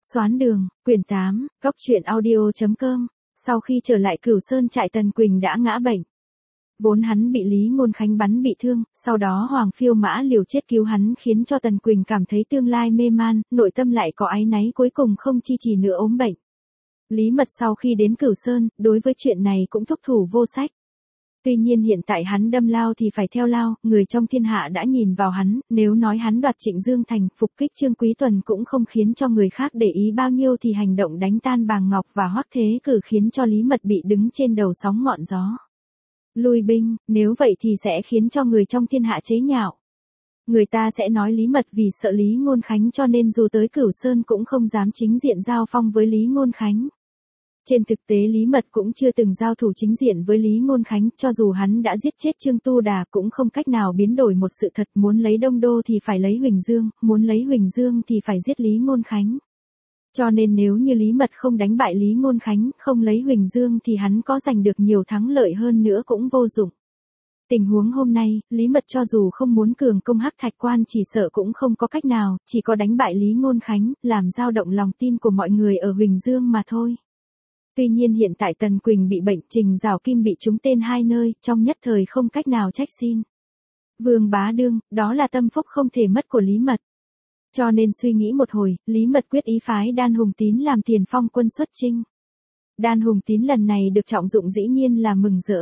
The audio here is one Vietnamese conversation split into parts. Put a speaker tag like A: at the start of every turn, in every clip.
A: Xoán đường, quyển 8, góc truyện audio.com. Sau khi trở lại Cửu Sơn trại, Tần Quỳnh đã ngã bệnh. Vốn hắn bị Lý Ngôn Khánh bắn bị thương, sau đó Hoàng Phiêu Mã liều chết cứu hắn, khiến cho Tần Quỳnh cảm thấy tương lai mê man, nội tâm lại có áy náy, cuối cùng không chi trì nữa ốm bệnh. Lý Mật sau khi đến Cửu Sơn, đối với chuyện này cũng thúc thủ vô sách. Tuy nhiên hiện tại hắn đâm lao thì phải theo lao, người trong thiên hạ đã nhìn vào hắn, nếu nói hắn đoạt Trịnh Dương Thành, phục kích Trương Quý Tuần cũng không khiến cho người khác để ý bao nhiêu, thì hành động đánh tan Bàng Ngọc và Hoắc Thế Cử khiến cho Lý Mật bị đứng trên đầu sóng ngọn gió. Lui binh, nếu vậy thì sẽ khiến cho người trong thiên hạ chế nhạo. Người ta sẽ nói Lý Mật vì sợ Lý Ngôn Khánh cho nên dù tới Cửu Sơn cũng không dám chính diện giao phong với Lý Ngôn Khánh. Trên thực tế Lý Mật cũng chưa từng giao thủ chính diện với Lý Ngôn Khánh, cho dù hắn đã giết chết Trương Tu Đà cũng không cách nào biến đổi một sự thật, muốn lấy Đông Đô thì phải lấy Huỳnh Dương, muốn lấy Huỳnh Dương thì phải giết Lý Ngôn Khánh. Cho nên nếu như Lý Mật không đánh bại Lý Ngôn Khánh, không lấy Huỳnh Dương thì hắn có giành được nhiều thắng lợi hơn nữa cũng vô dụng. Tình huống hôm nay, Lý Mật cho dù không muốn cường công Hắc Thạch Quan chỉ sợ cũng không có cách nào, chỉ có đánh bại Lý Ngôn Khánh, làm dao động lòng tin của mọi người ở Huỳnh Dương mà thôi. Tuy nhiên hiện tại Tần Quỳnh bị bệnh, Trình Giảo Kim bị trúng tên hai nơi, trong nhất thời không cách nào trách xin Vương Bá Đương, đó là tâm phúc không thể mất của Lý Mật. Cho nên suy nghĩ một hồi, Lý Mật quyết ý phái Đan Hùng Tín làm tiền phong quân xuất chinh. Đan Hùng Tín lần này được trọng dụng dĩ nhiên là mừng rỡ.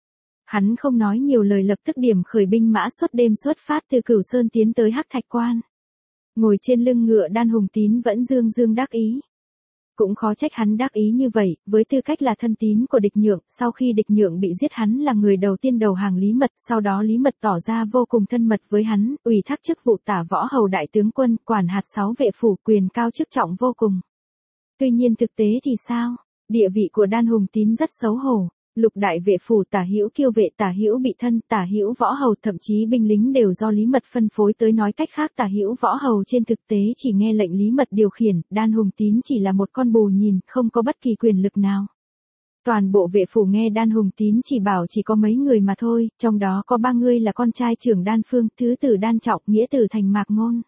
A: Hắn không nói nhiều lời, lập tức điểm khởi binh mã suốt đêm xuất phát từ Cửu Sơn tiến tới Hắc Thạch Quan. Ngồi trên lưng ngựa, Đan Hùng Tín vẫn dương dương đắc ý. Cũng khó trách hắn đắc ý như vậy, với tư cách là thân tín của Địch Nhượng, sau khi Địch Nhượng bị giết hắn là người đầu tiên đầu hàng Lý Mật, sau đó Lý Mật tỏ ra vô cùng thân mật với hắn, ủy thác chức vụ tả võ hầu đại tướng quân, quản hạt 6 vệ phủ, quyền cao chức trọng vô cùng. Tuy nhiên thực tế thì sao? Địa vị của Đan Hùng Tín rất xấu hổ. Lục đại vệ phủ, tả hữu kiêu vệ, tả hữu bị thân, tả hữu võ hầu, thậm chí binh lính đều do Lý Mật phân phối tới, nói cách khác tả hữu võ hầu trên thực tế chỉ nghe lệnh Lý Mật điều khiển, Đan Hùng Tín chỉ là một con bù nhìn, không có bất kỳ quyền lực nào. Toàn bộ vệ phủ nghe Đan Hùng Tín chỉ bảo chỉ có mấy người mà thôi, trong đó có 3 người là con trai trưởng Đan Phương, thứ tử Đan Trọng, nghĩa tử Thành Mạc Ngôn.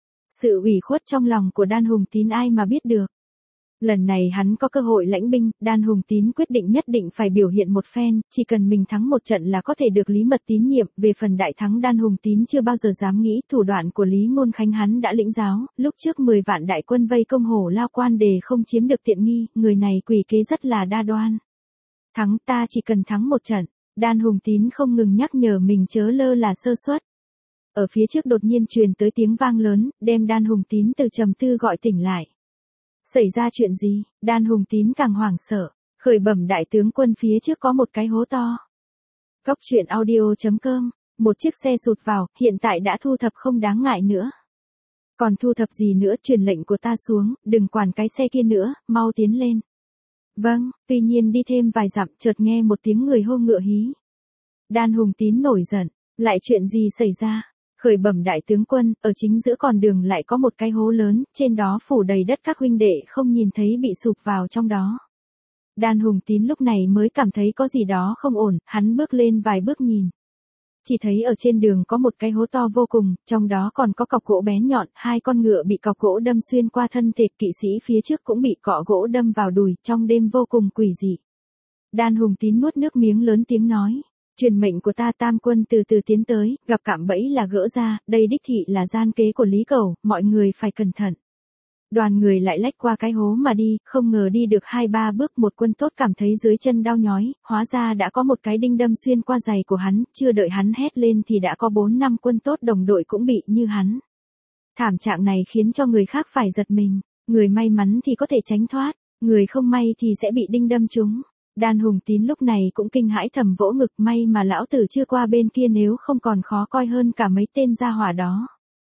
A: Sự ủy khuất trong lòng của Đan Hùng Tín ai mà biết được. Lần này hắn có cơ hội lãnh binh, Đan Hùng Tín quyết định nhất định phải biểu hiện một phen, chỉ cần mình thắng một trận là có thể được Lý Mật tín nhiệm. Về phần đại thắng, Đan Hùng Tín chưa bao giờ dám nghĩ, thủ đoạn của Lý Ngôn Khánh hắn đã lĩnh giáo, lúc trước 10 vạn đại quân vây công Hổ Lao Quan để không chiếm được tiện nghi, người này quỷ kế rất là đa đoan. Thắng, ta chỉ cần thắng một trận, Đan Hùng Tín không ngừng nhắc nhở mình chớ lơ là sơ suất. Ở phía trước đột nhiên truyền tới tiếng vang lớn, đem Đan Hùng Tín từ trầm tư gọi tỉnh lại. Xảy ra chuyện gì? Đan Hùng Tín càng hoảng sợ, khởi bẩm đại tướng quân, phía trước có một cái hố to. Góc truyện audio.com, một chiếc xe sụt vào, hiện tại đã thu thập không đáng ngại nữa. Còn thu thập gì nữa, truyền lệnh của ta xuống, đừng quản cái xe kia nữa, mau tiến lên. Vâng, tuy nhiên đi thêm vài dặm, chợt nghe một tiếng người hô ngựa hí. Đan Hùng Tín nổi giận, lại chuyện gì xảy ra? Khởi bẩm đại tướng quân, ở chính giữa con đường lại có một cái hố lớn, trên đó phủ đầy đất, các huynh đệ không nhìn thấy bị sụp vào trong đó. Đan Hùng Tín lúc này mới cảm thấy có gì đó không ổn, hắn bước lên vài bước nhìn. Chỉ thấy ở trên đường có một cái hố to vô cùng, trong đó còn có cọc gỗ bén nhọn, 2 con ngựa bị cọc gỗ đâm xuyên qua thân thể, kỵ sĩ phía trước cũng bị cọ gỗ đâm vào đùi, trong đêm vô cùng quỷ dị. Đan Hùng Tín nuốt nước miếng, lớn tiếng nói. Truyền mệnh của ta, tam quân từ từ tiến tới, gặp cạm bẫy là gỡ ra, đây đích thị là gian kế của Lý Cẩu, mọi người phải cẩn thận. Đoàn người lại lách qua cái hố mà đi, không ngờ đi được 2-3 bước một quân tốt cảm thấy dưới chân đau nhói, hóa ra đã có một cái đinh đâm xuyên qua giày của hắn, chưa đợi hắn hét lên thì đã có 4-5 quân tốt đồng đội cũng bị như hắn. Thảm trạng này khiến cho người khác phải giật mình, người may mắn thì có thể tránh thoát, người không may thì sẽ bị đinh đâm trúng. Đan Hùng Tín lúc này cũng kinh hãi thầm vỗ ngực, may mà lão tử chưa qua bên kia, nếu không còn khó coi hơn cả mấy tên gia hỏa đó.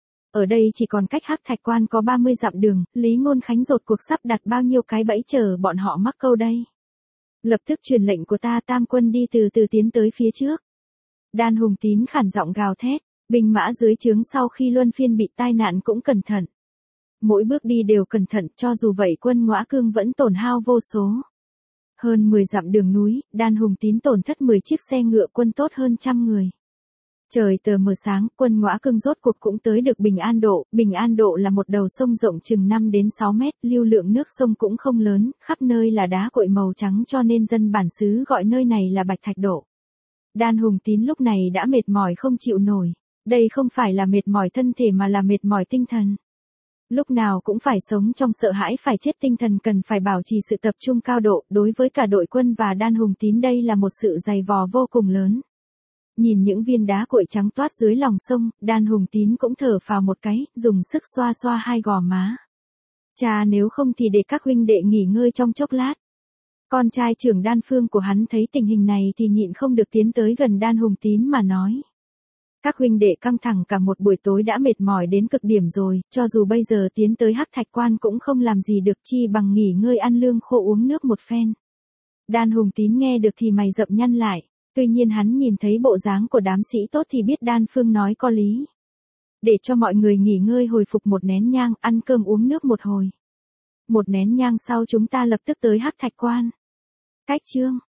A: Ở đây chỉ còn cách Hắc Thạch Quan có 30 dặm đường, Lý Ngôn Khánh rốt cuộc sắp đặt bao nhiêu cái bẫy chờ bọn họ mắc câu đây. Lập tức truyền lệnh của ta, tam quân đi từ từ tiến tới phía trước. Đan Hùng Tín khản giọng gào thét, binh mã dưới trướng sau khi luân phiên bị tai nạn cũng cẩn thận. Mỗi bước đi đều cẩn thận, cho dù vậy quân Ngõa Cương vẫn tổn hao vô số. Hơn 10 dặm đường núi, Đan Hùng Tín tổn thất 10 chiếc xe ngựa, quân tốt hơn 100 người. Trời tờ mờ sáng, quân Ngõa Cưng rốt cuộc cũng tới được Bình An Độ. Bình An Độ là một đầu sông rộng chừng 5 đến 6 mét, lưu lượng nước sông cũng không lớn, khắp nơi là đá cuội màu trắng cho nên dân bản xứ gọi nơi này là Bạch Thạch Độ. Đan Hùng Tín lúc này đã mệt mỏi không chịu nổi. Đây không phải là mệt mỏi thân thể mà là mệt mỏi tinh thần. Lúc nào cũng phải sống trong sợ hãi phải chết, tinh thần cần phải bảo trì sự tập trung cao độ, đối với cả đội quân và Đan Hùng Tín đây là một sự dày vò vô cùng lớn. Nhìn những viên đá cuội trắng toát dưới lòng sông, Đan Hùng Tín cũng thở phào một cái, dùng sức xoa xoa hai gò má. Cha, nếu không thì để các huynh đệ nghỉ ngơi trong chốc lát. Con trai trưởng Đan Phương của hắn thấy tình hình này thì nhịn không được tiến tới gần Đan Hùng Tín mà nói. Các huynh đệ căng thẳng cả một buổi tối đã mệt mỏi đến cực điểm rồi, cho dù bây giờ tiến tới Hắc Thạch Quan cũng không làm gì được, chi bằng nghỉ ngơi ăn lương khô uống nước một phen. Đan Hùng Tín nghe được thì mày rậm nhăn lại, tuy nhiên hắn nhìn thấy bộ dáng của đám sĩ tốt thì biết Đan Phương nói có lý. Để cho mọi người nghỉ ngơi hồi phục một nén nhang, ăn cơm uống nước một hồi. Một nén nhang sau chúng ta lập tức tới Hắc Thạch Quan. Cách chương